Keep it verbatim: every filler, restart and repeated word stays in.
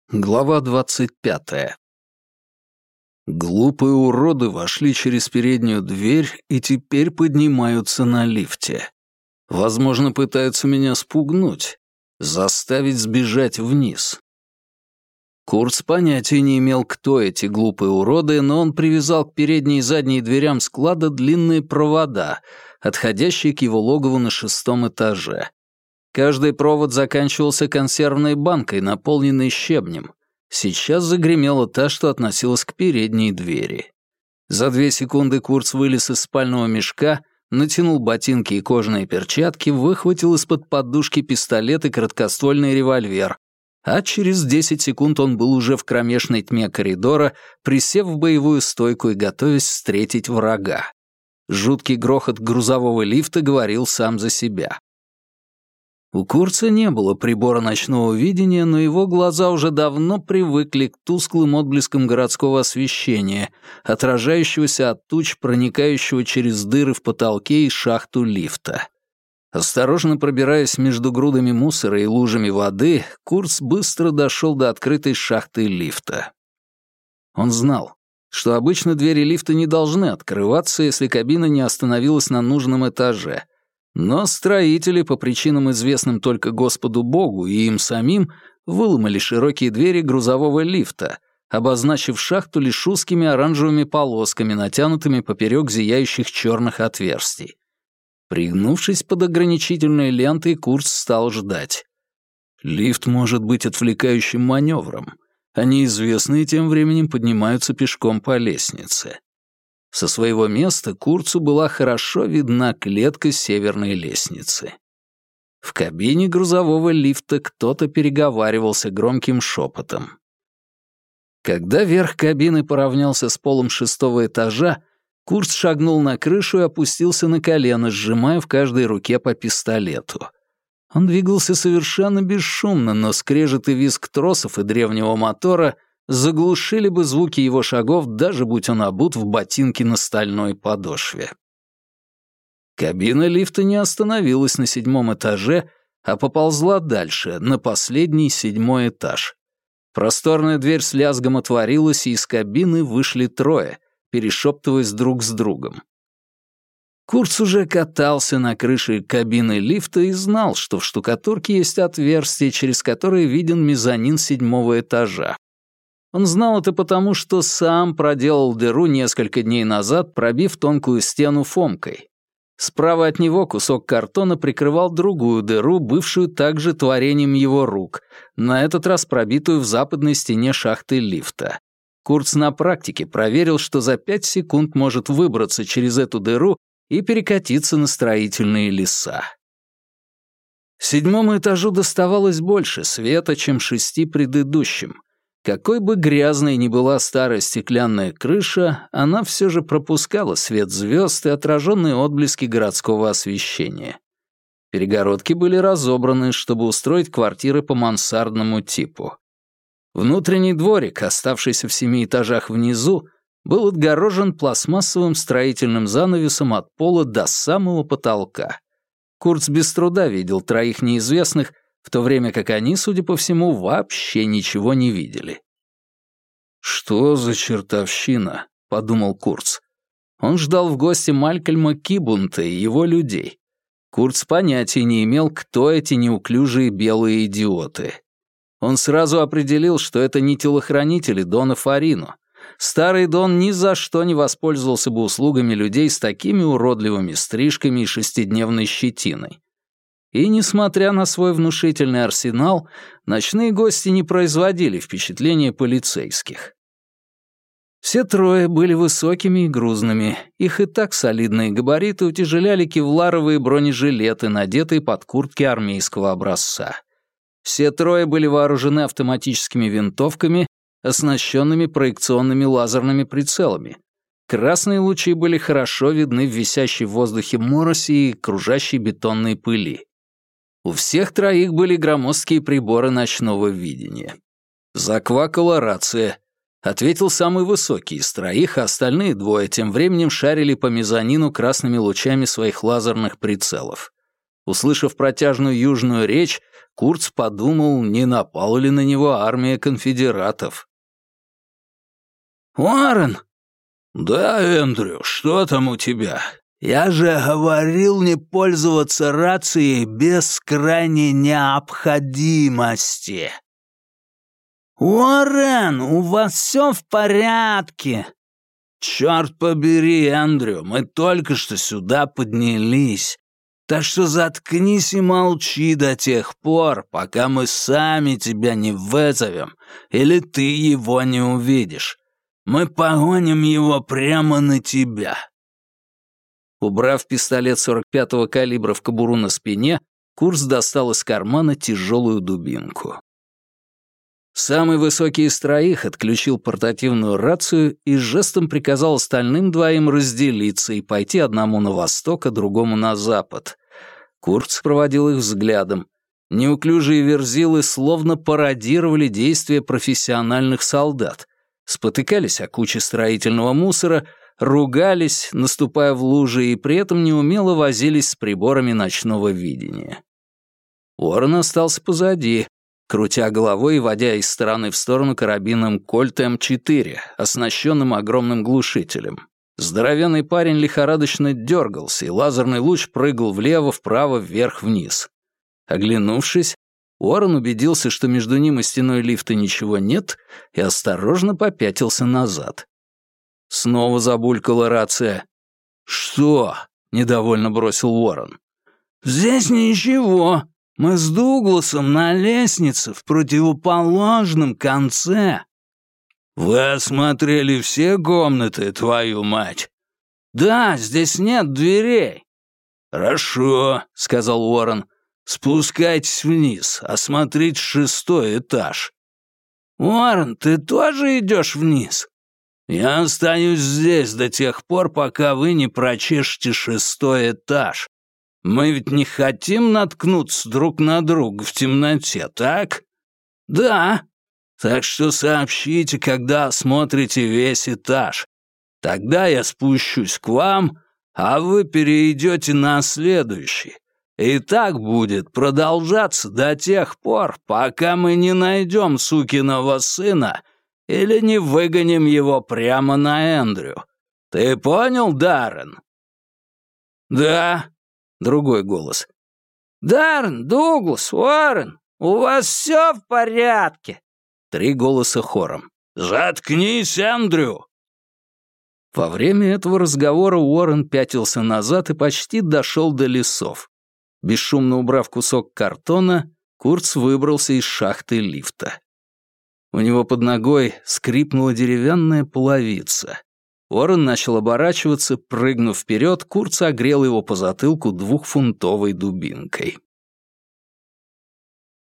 Глава двадцать пятая. Глупые уроды вошли через переднюю дверь и теперь поднимаются на лифте. Возможно, пытаются меня спугнуть, заставить сбежать вниз. Курц понятия не имел, кто эти глупые уроды, но он привязал к передней и задней дверям склада длинные провода, отходящие к его логову на шестом этаже. Каждый провод заканчивался консервной банкой, наполненной щебнем. Сейчас загремела та, что относилась к передней двери. За две секунды Курц вылез из спального мешка, натянул ботинки и кожаные перчатки, выхватил из-под подушки пистолет и краткоствольный револьвер, а через десять секунд он был уже в кромешной тьме коридора, присев в боевую стойку и готовясь встретить врага. Жуткий грохот грузового лифта говорил сам за себя. У Курца не было прибора ночного видения, но его глаза уже давно привыкли к тусклым отблескам городского освещения, отражающегося от туч, проникающего через дыры в потолке и шахту лифта. Осторожно пробираясь между грудами мусора и лужами воды, Курц быстро дошел до открытой шахты лифта. Он знал, что обычно двери лифта не должны открываться, если кабина не остановилась на нужном этаже, но строители, по причинам, известным только Господу Богу и им самим, выломали широкие двери грузового лифта, обозначив шахту лишь узкими оранжевыми полосками, натянутыми поперек зияющих черных отверстий. Пригнувшись под ограничительной лентой, Курц стал ждать. Лифт может быть отвлекающим маневром, а неизвестные тем временем поднимаются пешком по лестнице. Со своего места Курцу была хорошо видна клетка северной лестницы. В кабине грузового лифта кто-то переговаривался громким шепотом. Когда верх кабины поравнялся с полом шестого этажа, Курц шагнул на крышу и опустился на колено, сжимая в каждой руке по пистолету. Он двигался совершенно бесшумно, но скрежет и визг тросов и древнего мотора заглушили бы звуки его шагов, даже будь он обут в ботинки на стальной подошве. Кабина лифта не остановилась на седьмом этаже, а поползла дальше, на последний седьмой этаж. Просторная дверь с лязгом отворилась, и из кабины вышли трое, перешептываясь друг с другом. Курц уже катался на крыше кабины лифта и знал, что в штукатурке есть отверстие, через которое виден мезонин седьмого этажа. Он знал это потому, что сам проделал дыру несколько дней назад, пробив тонкую стену фомкой. Справа от него кусок картона прикрывал другую дыру, бывшую также творением его рук, на этот раз пробитую в западной стене шахты лифта. Курц на практике проверил, что за пять секунд может выбраться через эту дыру и перекатиться на строительные леса. Седьмому этажу доставалось больше света, чем шести предыдущим. Какой бы грязной ни была старая стеклянная крыша, она все же пропускала свет звезд и отраженные отблески городского освещения. Перегородки были разобраны, чтобы устроить квартиры по мансардному типу. Внутренний дворик, оставшийся в семи этажах внизу, был отгорожен пластмассовым строительным занавесом от пола до самого потолка. Курц без труда видел троих неизвестных, в то время как они, судя по всему, вообще ничего не видели. «Что за чертовщина?» — подумал Курц. Он ждал в гости Малькольма Кибунта и его людей. Курц понятия не имел, кто эти неуклюжие белые идиоты. Он сразу определил, что это не телохранители Дона Фарино. Старый Дон ни за что не воспользовался бы услугами людей с такими уродливыми стрижками и шестидневной щетиной. И, несмотря на свой внушительный арсенал, ночные гости не производили впечатления полицейских. Все трое были высокими и грузными, их и так солидные габариты утяжеляли кевларовые бронежилеты, надетые под куртки армейского образца. Все трое были вооружены автоматическими винтовками, оснащенными проекционными лазерными прицелами. Красные лучи были хорошо видны в висящей в воздухе моросе и кружащей бетонной пыли. У всех троих были громоздкие приборы ночного видения. Заквакала рация. Ответил самый высокий из троих, а остальные двое тем временем шарили по мезонину красными лучами своих лазерных прицелов. Услышав протяжную южную речь, Курц подумал, не напала ли на него армия конфедератов. «Уоррен!» «Да, Эндрю, что там у тебя?» «Я же говорил не пользоваться рацией без крайней необходимости». «Уоррен, у вас все в порядке?» «Черт побери, Эндрю, мы только что сюда поднялись. Так что заткнись и молчи до тех пор, пока мы сами тебя не вызовем или ты его не увидишь. Мы погоним его прямо на тебя». Убрав пистолет сорок пятого калибра в кобуру на спине, Курц достал из кармана тяжелую дубинку. Самый высокий из троих отключил портативную рацию и жестом приказал остальным двоим разделиться и пойти одному на восток, а другому на запад. Курц проводил их взглядом. Неуклюжие верзилы словно пародировали действия профессиональных солдат. Спотыкались о куче строительного мусора, ругались, наступая в лужи, и при этом неумело возились с приборами ночного видения. Уоррен остался позади, крутя головой и водя из стороны в сторону карабином Кольт эм четыре, оснащенным огромным глушителем. Здоровенный парень лихорадочно дергался, и лазерный луч прыгал влево, вправо, вверх, вниз. Оглянувшись, Уоррен убедился, что между ним и стеной лифта ничего нет, и осторожно попятился назад. Снова забулькала рация. «Что?» — недовольно бросил Уоррен. «Здесь ничего. Мы с Дугласом на лестнице в противоположном конце». «Вы осмотрели все комнаты, твою мать?» «Да, здесь нет дверей». «Хорошо», — сказал Уоррен. «Спускайтесь вниз, осмотрите шестой этаж». «Уоррен, ты тоже идешь вниз?» «Я останусь здесь до тех пор, пока вы не прочешете шестой этаж. Мы ведь не хотим наткнуться друг на друга в темноте, так?» «Да». «Так что сообщите, когда осмотрите весь этаж. Тогда я спущусь к вам, а вы перейдете на следующий. И так будет продолжаться до тех пор, пока мы не найдем сукиного сына или не выгоним его прямо на Эндрю. Ты понял, Даррен?» «Да», — другой голос. «Даррен, Дуглас, Уоррен, у вас все в порядке?» Три голоса хором. «Заткнись, Эндрю!» Во время этого разговора Уоррен пятился назад и почти дошел до лесов. Бесшумно убрав кусок картона, Курц выбрался из шахты лифта. У него под ногой скрипнула деревянная половица. Уоррен начал оборачиваться, прыгнув вперед, Курц огрел его по затылку двухфунтовой дубинкой.